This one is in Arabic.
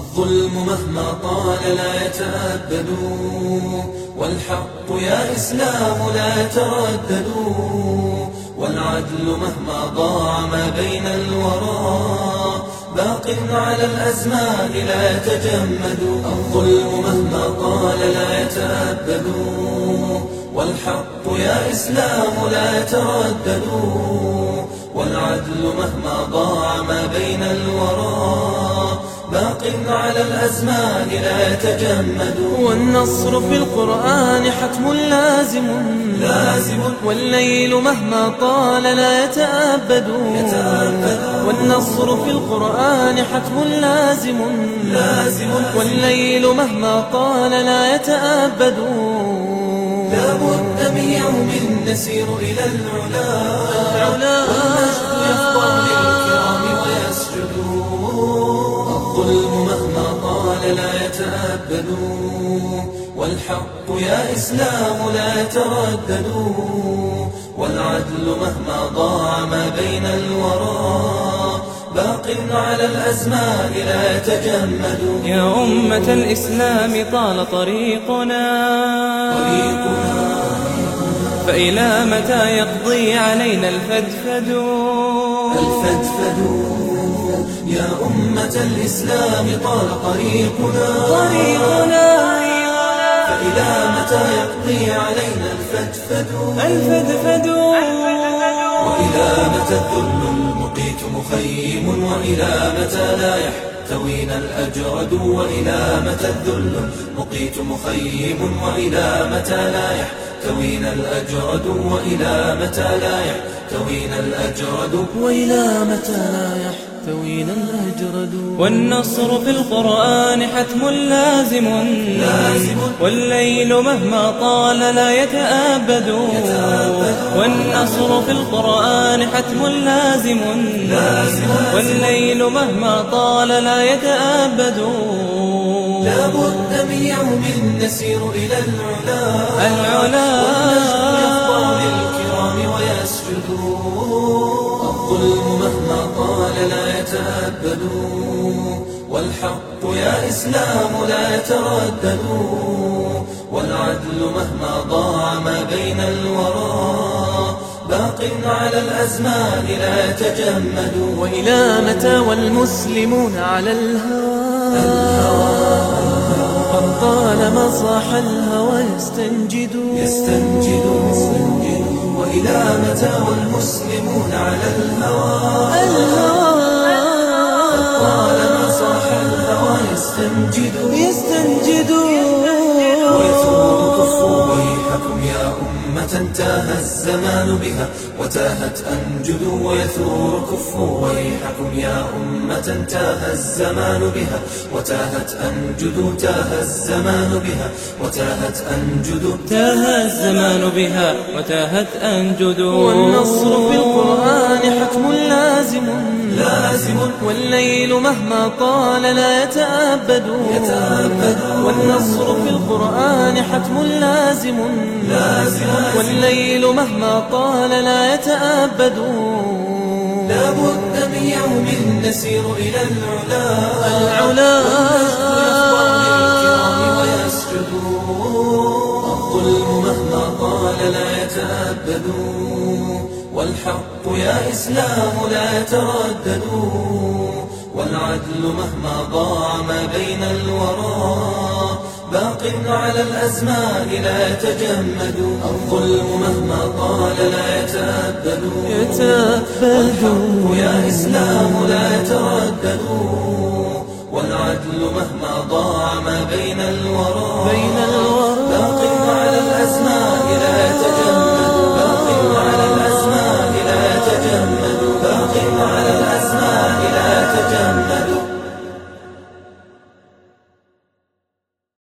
الظلم مهما طال لا يتأبد، والحق يا إسلام لا يتردد، والعدل مهما ضاع ما بين الورى باق على الأزمان لا يتجمد. الظلم مهما طال لا يتأبد، والحق يا إسلام لا يتردد، والعدل مهما ضاع ما بين الورى باق على الأزمان لا يتجمد. والنصر في القرآن حتم لازم، والليل مهما طال لا يتأبد، والنصر في القرآن حتم لازم، والليل مهما طال لا يتأبد. لا بد من يوم نسير إلى العلا، والمجد يفضل للكرام ويسجد. الظلم مهما طال لا يتأبد، والحق يا إسلام لا يتردد، والعدل مهما ضاع ما بين الورى باق على الأزمان لا يتجمد. يا أمة الإسلام طال طريقنا، فإلى متى يقضي علينا الفدفد؟ يا أمة الإسلام طال طريقنا، فإلى متى يقضي علينا الفدفد؟ وإلى متى الذل المقيت مخيم، وإلى متى لا يحتوينا الأجرد؟ وإلى متى الذل المقيت مخيم، وإلى متى لا يحتوينا الأجرد؟ وإلى متى لا يحتوينا الأجرد؟ وإلى متى لا يحتوينا الأجرد؟ والنصر في القرآن حتم لازم، والليل مهما طال لا يتأبد، والنصر في القرآن حتم لازم، والليل مهما طال لا يتأبد. لا بد من يوم نسير إلى العلا، والمجد يفضل للكرام ويسجد. الظلم مهما طال لا يتأبد، والحق يا إسلام لا يتردد، والعدل مهما ضاع ما بين الورى باق على الأزمان لا يتجمد. وإلى متى والمسلمون على الهوى قد طالما صاح الهوى يستنجد. وإلى متى والمسلمون على الهوى قد طالما صاح الهوى يستنجد. ويثور كفوا ويحكم يا أمة تاه الزمان بها وتاهت أنجد. ويثور كفوا ويحكم يا أمة تاه الزمان بها وتاهت أنجد. تاه الزمان بها وتاهت أنجد. تاه الزمان بها وتاهت أنجد. والنصر في القرآن حتم لازم، والليل مهما طال لا يتأبد، والنصر في القرآن حتم لازم، والليل مهما طال لا يتأبد. لا بد من يوم نسير إلى العلا، والمجد يفضل للكرام ويسجد. الظلم مهما طال لا يتأبد، والحق يا إسلام لا يتردد، والعدل مهما ضاع ما بين الورى باق على الأزمان لا يتجمد. الظلم مهما طال لا يتأبد، والحق يا إسلام لا يتردد، والعدل مهما ضاع ما بين الورى